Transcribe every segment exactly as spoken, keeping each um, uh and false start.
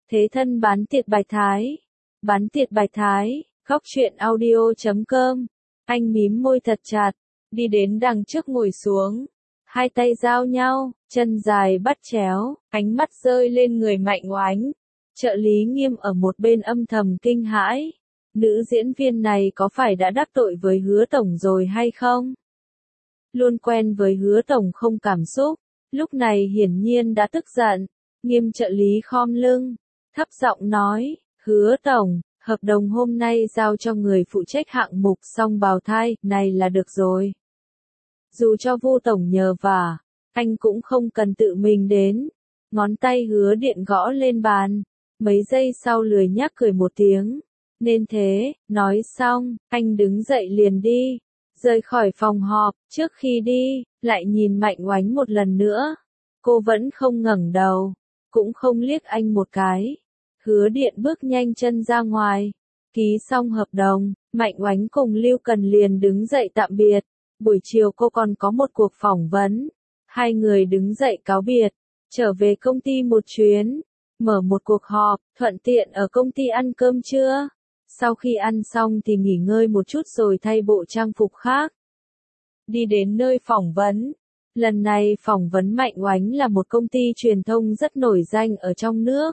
Thế thân bán tiệt bài thái. Bán tiệt bài thái, góc truyện audio chấm com. Anh mím môi thật chặt, đi đến đằng trước ngồi xuống. Hai tay giao nhau, chân dài bắt chéo, ánh mắt rơi lên người Mạnh Oánh. Trợ lý Nghiêm ở một bên âm thầm kinh hãi. Nữ diễn viên này có phải đã đắc tội với Hứa Tổng rồi hay không? Luôn quen với Hứa Tổng không cảm xúc, lúc này hiển nhiên đã tức giận. Nghiêm trợ lý khom lưng, thấp giọng nói, Hứa Tổng, hợp đồng hôm nay giao cho người phụ trách hạng mục song bào thai này là được rồi. Dù cho Vu Tổng nhờ vả, anh cũng không cần tự mình đến. Ngón tay Hứa Điện gõ lên bàn, mấy giây sau lười nhác cười một tiếng. Nên thế, nói xong, anh đứng dậy liền đi, rời khỏi phòng họp. Trước khi đi, lại nhìn Mạnh Oánh một lần nữa. Cô vẫn không ngẩng đầu, cũng không liếc anh một cái. Hứa Điện bước nhanh chân ra ngoài, ký xong hợp đồng, Mạnh Oánh cùng Lưu Cần liền đứng dậy tạm biệt. Buổi chiều cô còn có một cuộc phỏng vấn. Hai người đứng dậy cáo biệt, trở về công ty một chuyến, mở một cuộc họp, thuận tiện ở công ty ăn cơm trưa. Sau khi ăn xong thì nghỉ ngơi một chút rồi thay bộ trang phục khác. Đi đến nơi phỏng vấn. Lần này phỏng vấn Mạnh Oánh là một công ty truyền thông rất nổi danh ở trong nước.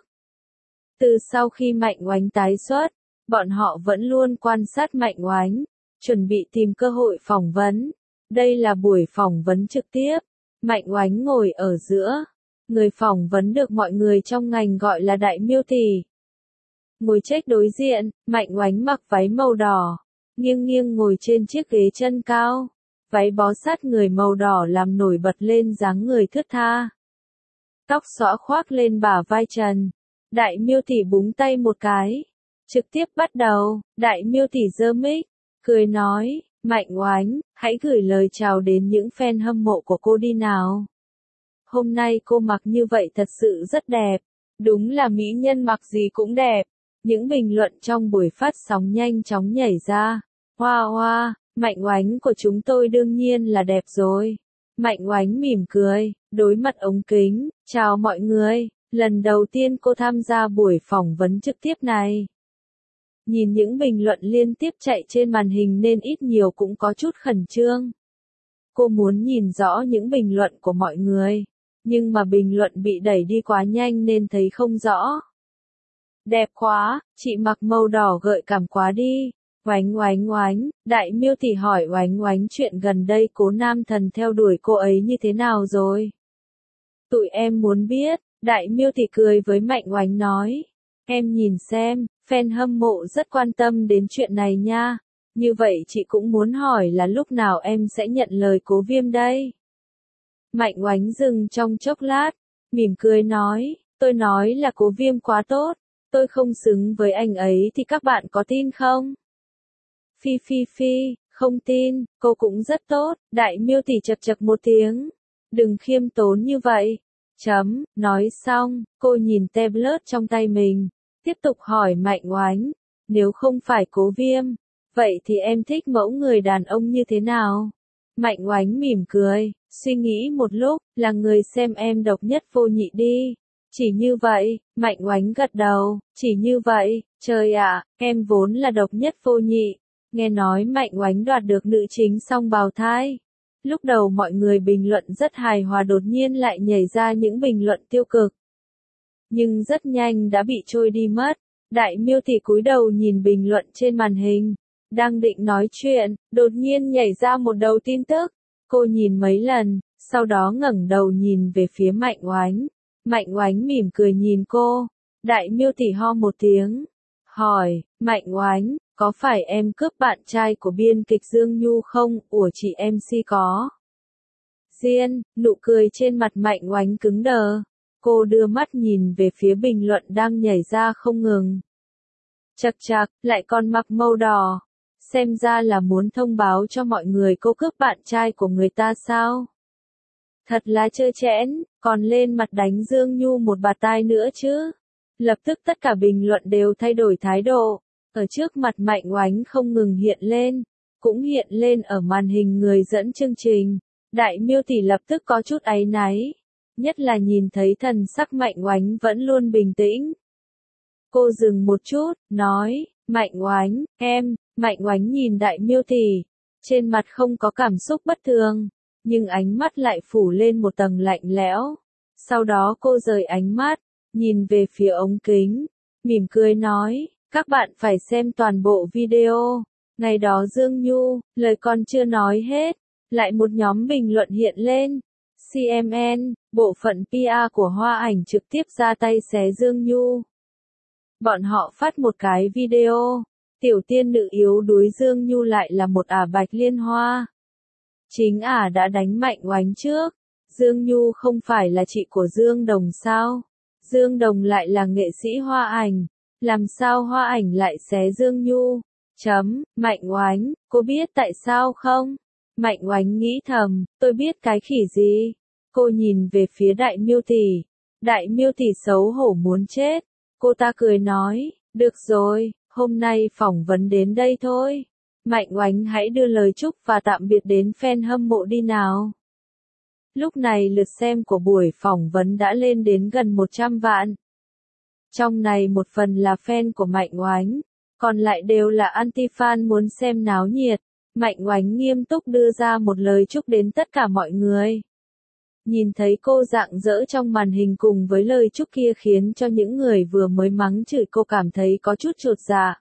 Từ sau khi Mạnh Oánh tái xuất, bọn họ vẫn luôn quan sát Mạnh Oánh, chuẩn bị tìm cơ hội phỏng vấn. Đây là buổi phỏng vấn trực tiếp. Mạnh Oánh ngồi ở giữa. Người phỏng vấn được mọi người trong ngành gọi là Đại Miêu Tỷ. Ngồi trách đối diện, Mạnh Oánh mặc váy màu đỏ, nghiêng nghiêng ngồi trên chiếc ghế chân cao. Váy bó sát người màu đỏ làm nổi bật lên dáng người thướt tha. Tóc xõa khoác lên bả vai trần. Đại Miêu Tỷ búng tay một cái. Trực tiếp bắt đầu, Đại Miêu Tỷ giơ mic, cười nói, Mạnh Oánh, hãy gửi lời chào đến những fan hâm mộ của cô đi nào. Hôm nay cô mặc như vậy thật sự rất đẹp. Đúng là mỹ nhân mặc gì cũng đẹp. Những bình luận trong buổi phát sóng nhanh chóng nhảy ra. Hoa hoa, Mạnh Oánh của chúng tôi đương nhiên là đẹp rồi. Mạnh Oánh mỉm cười, đối mặt ống kính, chào mọi người, lần đầu tiên cô tham gia buổi phỏng vấn trực tiếp này. Nhìn những bình luận liên tiếp chạy trên màn hình nên ít nhiều cũng có chút khẩn trương. Cô muốn nhìn rõ những bình luận của mọi người, nhưng mà bình luận bị đẩy đi quá nhanh nên thấy không rõ. Đẹp quá, chị mặc màu đỏ gợi cảm quá đi. Oánh oánh oánh, Đại Miêu Tỷ hỏi Oánh Oánh chuyện gần đây Cố Nam Thần theo đuổi cô ấy như thế nào rồi. Tụi em muốn biết, Đại Miêu Tỷ cười với Mạnh Oánh nói. Em nhìn xem, fan hâm mộ rất quan tâm đến chuyện này nha. Như vậy chị cũng muốn hỏi là lúc nào em sẽ nhận lời Cố Viêm đây. Mạnh Oánh dừng trong chốc lát, mỉm cười nói, tôi nói là Cố Viêm quá tốt, tôi không xứng với anh ấy thì các bạn có tin không? Phi phi phi, không tin, cô cũng rất tốt. Đại Miêu Tỷ chật chật một tiếng. Đừng khiêm tốn như vậy. Chấm, nói xong, cô nhìn tablet trong tay mình, tiếp tục hỏi Mạnh Oánh, nếu không phải Cố Viêm, vậy thì em thích mẫu người đàn ông như thế nào? Mạnh Oánh mỉm cười, suy nghĩ một lúc, là người xem em độc nhất vô nhị đi. Chỉ như vậy, Mạnh Oánh gật đầu, chỉ như vậy, trời ạ, em vốn là độc nhất vô nhị. Nghe nói Mạnh Oánh đoạt được nữ chính song bào thai. Lúc đầu mọi người bình luận rất hài hòa, đột nhiên lại nhảy ra những bình luận tiêu cực. Nhưng rất nhanh đã bị trôi đi mất. Đại Miêu Tỷ cúi đầu nhìn bình luận trên màn hình. Đang định nói chuyện, đột nhiên nhảy ra một đầu tin tức. Cô nhìn mấy lần, sau đó ngẩng đầu nhìn về phía Mạnh Oánh. Mạnh Oánh mỉm cười nhìn cô. Đại Miêu Tỷ ho một tiếng. Hỏi, Mạnh Oánh, có phải em cướp bạn trai của biên kịch Dương Nhu không? Ủa chị em xê có. Diên, nụ cười trên mặt Mạnh Oánh cứng đờ. Cô đưa mắt nhìn về phía bình luận đang nhảy ra không ngừng. Chật chật, lại còn mặc màu đỏ. Xem ra là muốn thông báo cho mọi người cô cướp bạn trai của người ta sao? Thật là trơ trẽn, còn lên mặt đánh Dương Nhu một bạt tai nữa chứ. Lập tức tất cả bình luận đều thay đổi thái độ. Ở trước mặt Mạnh Oánh không ngừng hiện lên, cũng hiện lên ở màn hình người dẫn chương trình. Đại Miêu Tỷ lập tức có chút áy náy, nhất là nhìn thấy thần sắc Mạnh Oánh vẫn luôn bình tĩnh. Cô dừng một chút, nói, Mạnh Oánh, em, Mạnh Oánh nhìn Đại Miêu tỷ, trên mặt không có cảm xúc bất thường, nhưng ánh mắt lại phủ lên một tầng lạnh lẽo. Sau đó cô rời ánh mắt, nhìn về phía ống kính, mỉm cười nói, các bạn phải xem toàn bộ video. Ngày đó Dương Nhu, lời còn chưa nói hết, lại một nhóm bình luận hiện lên. xê em en, bộ phận pê e của Hoa Ảnh trực tiếp ra tay xé Dương Nhu. Bọn họ phát một cái video, tiểu tiên nữ yếu đuối Dương Nhu lại là một ả Bạch Liên Hoa. Chính ả đã đánh Mạnh Oánh trước. Dương Nhu không phải là chị của Dương Đồng sao? Dương Đồng lại là nghệ sĩ Hoa Ảnh. Làm sao Hoa Ảnh lại xé Dương Nhu? Chấm, Mạnh Oánh, cô biết tại sao không? Mạnh Oánh nghĩ thầm, tôi biết cái khỉ gì? Cô nhìn về phía Đại Miêu tỷ. Đại Miêu tỷ xấu hổ muốn chết. Cô ta cười nói, được rồi, hôm nay phỏng vấn đến đây thôi. Mạnh Oánh hãy đưa lời chúc và tạm biệt đến fan hâm mộ đi nào. Lúc này lượt xem của buổi phỏng vấn đã lên đến gần một trăm vạn. Trong này một phần là fan của Mạnh Oánh, còn lại đều là anti-fan muốn xem náo nhiệt. Mạnh Oánh nghiêm túc đưa ra một lời chúc đến tất cả mọi người. Nhìn thấy cô rạng rỡ trong màn hình cùng với lời chúc kia khiến cho những người vừa mới mắng chửi cô cảm thấy có chút chột dạ.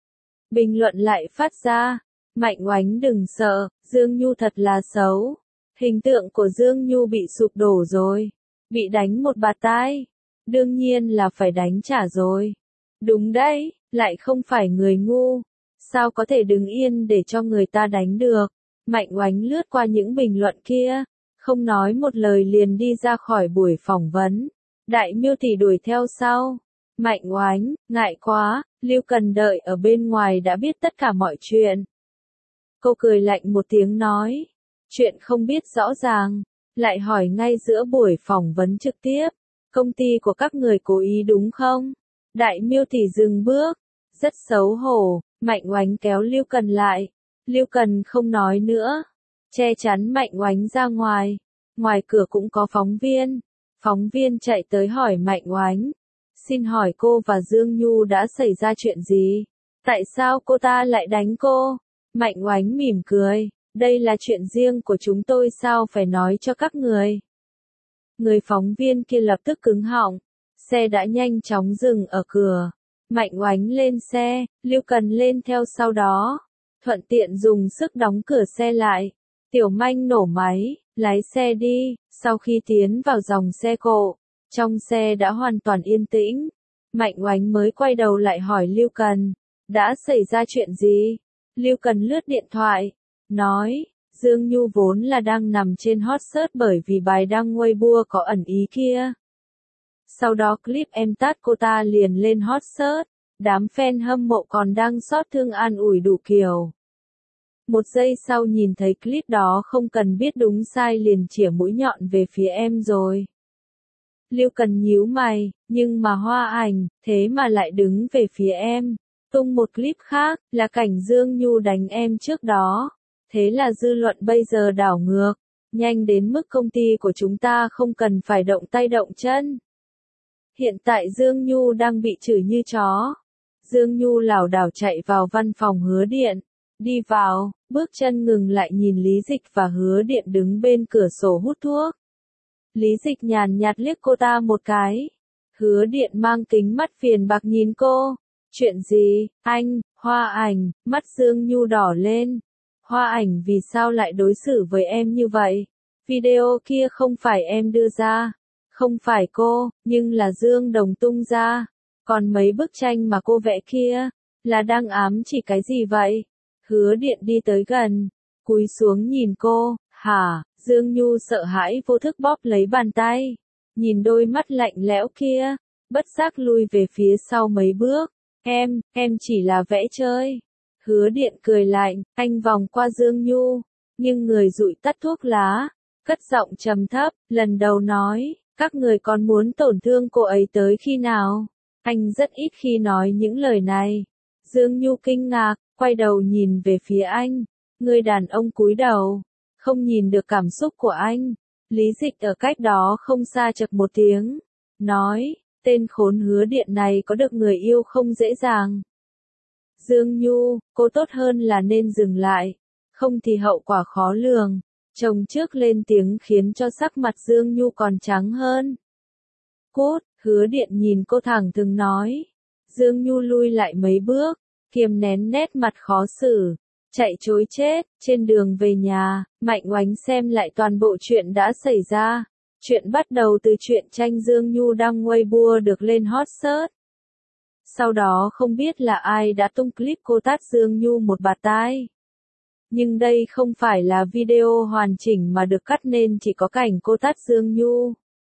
Bình luận lại phát ra, Mạnh Oánh đừng sợ, Dương Nhu thật là xấu. Hình tượng của Dương Nhu bị sụp đổ rồi, bị đánh một bạt tai. Đương nhiên là phải đánh trả rồi. Đúng đấy, lại không phải người ngu. Sao có thể đứng yên để cho người ta đánh được? Mạnh Oánh lướt qua những bình luận kia, không nói một lời liền đi ra khỏi buổi phỏng vấn. Đại Miêu tỷ đuổi theo sau. Mạnh Oánh, ngại quá, Lưu Cần đợi ở bên ngoài đã biết tất cả mọi chuyện. Cô cười lạnh một tiếng nói, chuyện không biết rõ ràng, lại hỏi ngay giữa buổi phỏng vấn trực tiếp, công ty của các người cố ý đúng không? Đại Miêu tỷ dừng bước, rất xấu hổ, Mạnh Oánh kéo Lưu Cần lại. Lưu Cần không nói nữa, che chắn Mạnh Oánh ra ngoài. Ngoài cửa cũng có phóng viên. Phóng viên chạy tới hỏi Mạnh Oánh. Xin hỏi cô và Dương Nhu đã xảy ra chuyện gì? Tại sao cô ta lại đánh cô? Mạnh Oánh mỉm cười. Đây là chuyện riêng của chúng tôi sao phải nói cho các người. Người phóng viên kia lập tức cứng họng. Xe đã nhanh chóng dừng ở cửa. Mạnh Oánh lên xe, Lưu Cần lên theo sau đó. Thuận tiện dùng sức đóng cửa xe lại. Tiểu Manh nổ máy, lái xe đi. Sau khi tiến vào dòng xe cộ, trong xe đã hoàn toàn yên tĩnh. Mạnh Oánh mới quay đầu lại hỏi Lưu Cần, đã xảy ra chuyện gì? Lưu Cần lướt điện thoại, nói, Dương Nhu vốn là đang nằm trên hot search bởi vì bài đăng Weibo có ẩn ý kia. Sau đó clip em tát cô ta liền lên hot search, đám fan hâm mộ còn đang xót thương an ủi đủ kiểu. Một giây sau nhìn thấy clip đó không cần biết đúng sai liền chĩa mũi nhọn về phía em rồi. Lưu Cần nhíu mày, nhưng mà Hoa Ảnh, thế mà lại đứng về phía em. Tung một clip khác, là cảnh Dương Nhu đánh em trước đó. Thế là dư luận bây giờ đảo ngược, nhanh đến mức công ty của chúng ta không cần phải động tay động chân. Hiện tại Dương Nhu đang bị chửi như chó. Dương Nhu lảo đảo chạy vào văn phòng Hứa Điện. Đi vào, bước chân ngừng lại nhìn Lý Dịch và Hứa Điện đứng bên cửa sổ hút thuốc. Lý Dịch nhàn nhạt liếc cô ta một cái. Hứa Điện mang kính mắt phiền bạc nhìn cô. Chuyện gì, anh, Hoa Ảnh, mắt Dương Nhu đỏ lên. Hoa Ảnh vì sao lại đối xử với em như vậy? Video kia không phải em đưa ra. Không phải cô, nhưng là Dương Đồng tung ra. Còn mấy bức tranh mà cô vẽ kia, là đang ám chỉ cái gì vậy? Hứa Điện đi tới gần, cúi xuống nhìn cô, hả? Dương Nhu sợ hãi vô thức bóp lấy bàn tay. Nhìn đôi mắt lạnh lẽo kia, bất giác lui về phía sau mấy bước. Em, em chỉ là vẽ chơi. Hứa Điện cười lạnh, anh vòng qua Dương Nhu, nhưng người dụi tắt thuốc lá, cất giọng trầm thấp, lần đầu nói, các người còn muốn tổn thương cô ấy tới khi nào? Anh rất ít khi nói những lời này. Dương Nhu kinh ngạc, quay đầu nhìn về phía anh. Người đàn ông cúi đầu, không nhìn được cảm xúc của anh. Lý Dịch ở cách đó không xa chậc một tiếng, nói, Tên khốn Hứa Điện này có được người yêu không dễ dàng. Dương Nhu, cô tốt hơn là nên dừng lại, không thì hậu quả khó lường. Chồng trước lên tiếng khiến cho sắc mặt Dương Nhu còn trắng hơn. Cút, Hứa Điện nhìn cô thẳng thừng nói. Dương Nhu lui lại mấy bước, kiềm nén nét mặt khó xử, chạy trối chết. Trên đường về nhà, Mạnh Oánh xem lại toàn bộ chuyện đã xảy ra. Chuyện bắt đầu từ chuyện tranh Dương Nhu đăng Weibo được lên hot search. Sau đó không biết là ai đã tung clip cô tát Dương Nhu một bạt tai. Nhưng đây không phải là video hoàn chỉnh mà được cắt nên chỉ có cảnh cô tát Dương Nhu.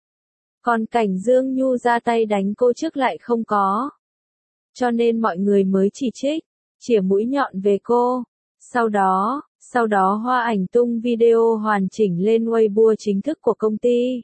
Còn cảnh Dương Nhu ra tay đánh cô trước lại không có. Cho nên mọi người mới chỉ trích, chỉa mũi nhọn về cô. Sau đó, sau đó Hoa Ảnh tung video hoàn chỉnh lên Weibo chính thức của công ty.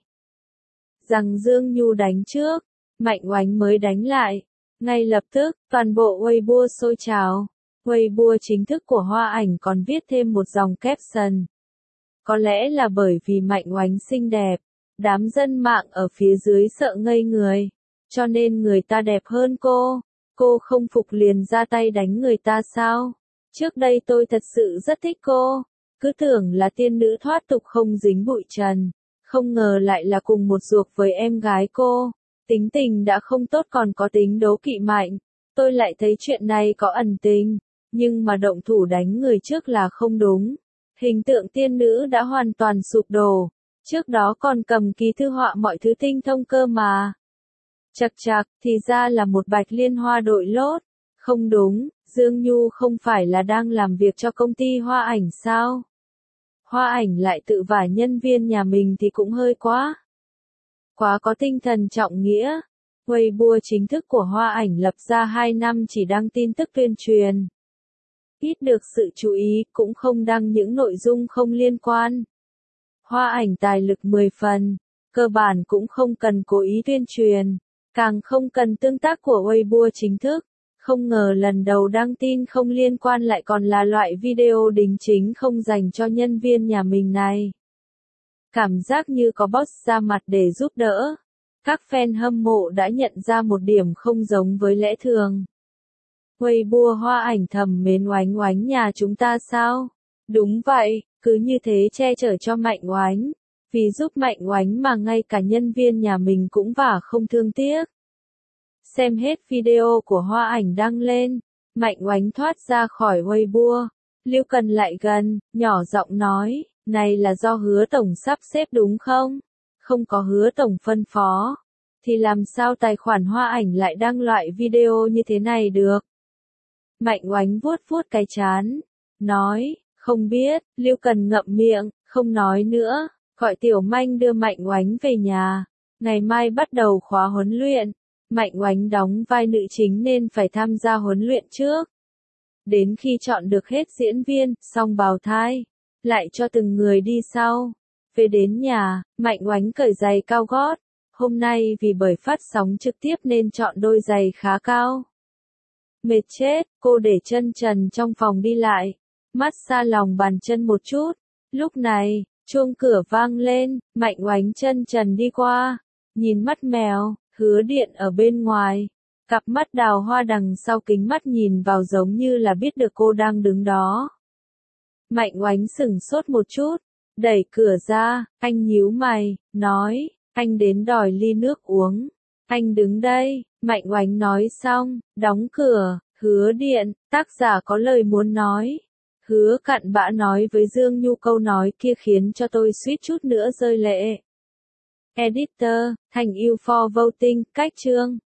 Rằng Dương Nhu đánh trước, Mạnh Oánh mới đánh lại. Ngay lập tức, toàn bộ Weibo sôi trào. Weibo chính thức của Hoa Ảnh còn viết thêm một dòng caption. Có lẽ là bởi vì Mạnh Oánh xinh đẹp, đám dân mạng ở phía dưới sợ ngây người. Cho nên người ta đẹp hơn cô. Cô không phục liền ra tay đánh người ta sao? Trước đây tôi thật sự rất thích cô. Cứ tưởng là tiên nữ thoát tục không dính bụi trần. Không ngờ lại là cùng một ruột với em gái cô. Tính tình đã không tốt còn có tính đố kỵ mạnh. Tôi lại thấy chuyện này có ẩn tình. Nhưng mà động thủ đánh người trước là không đúng. Hình tượng tiên nữ đã hoàn toàn sụp đổ. Trước đó còn cầm ký thư họa mọi thứ tinh thông cơ mà. Chật chạc, thì ra là một bạch liên hoa đội lốt. Không đúng, Dương Nhu không phải là đang làm việc cho công ty Hoa Ảnh sao? Hoa Ảnh lại tự vả nhân viên nhà mình thì cũng hơi quá. Quá có tinh thần trọng nghĩa. Weibo chính thức của Hoa Ảnh lập ra hai năm chỉ đăng tin tức tuyên truyền. Ít được sự chú ý, cũng không đăng những nội dung không liên quan. Hoa Ảnh tài lực mười phần, cơ bản cũng không cần cố ý tuyên truyền, càng không cần tương tác của Weibo chính thức. Không ngờ lần đầu đăng tin không liên quan lại còn là loại video đính chính không dành cho nhân viên nhà mình này. Cảm giác như có boss ra mặt để giúp đỡ. Các fan hâm mộ đã nhận ra một điểm không giống với lẽ thường. Weibo Hoa Ảnh thầm mến Oánh Oánh nhà chúng ta sao? Đúng vậy, cứ như thế che chở cho Mạnh Oánh. Vì giúp Mạnh Oánh mà ngay cả nhân viên nhà mình cũng vả không thương tiếc. Xem hết video của Hoa Ảnh đăng lên, Mạnh Oánh thoát ra khỏi Weibo. Lưu Cần lại gần, nhỏ giọng nói, này là do Hứa Tổng sắp xếp đúng không? Không có Hứa Tổng phân phó, thì làm sao tài khoản Hoa Ảnh lại đăng loại video như thế này được? Mạnh Oánh vuốt vuốt cái trán, nói, không biết. Lưu Cần ngậm miệng, không nói nữa, gọi Tiểu Manh đưa Mạnh Oánh về nhà. Ngày mai bắt đầu khóa huấn luyện. Mạnh Oánh đóng vai nữ chính nên phải tham gia huấn luyện trước. Đến khi chọn được hết diễn viên, xong bào thai, lại cho từng người đi sau. Về đến nhà, Mạnh Oánh cởi giày cao gót. Hôm nay vì bởi phát sóng trực tiếp nên chọn đôi giày khá cao. Mệt chết, cô để chân trần trong phòng đi lại, massage lòng bàn chân một chút. Lúc này, chuông cửa vang lên, Mạnh Oánh chân trần đi qua, nhìn mắt mèo. Hứa Điện ở bên ngoài, cặp mắt đào hoa đằng sau kính mắt nhìn vào giống như là biết được cô đang đứng đó. Mạnh Oánh sửng sốt một chút, đẩy cửa ra, anh nhíu mày, nói, anh đến đòi ly nước uống. Anh đứng đây, Mạnh Oánh nói xong, đóng cửa. Hứa Điện, tác giả có lời muốn nói. Hứa Cặn Bã nói với Dương Nhu câu nói kia khiến cho tôi suýt chút nữa rơi lệ. Editor, Thành yêu for voting, cách chương.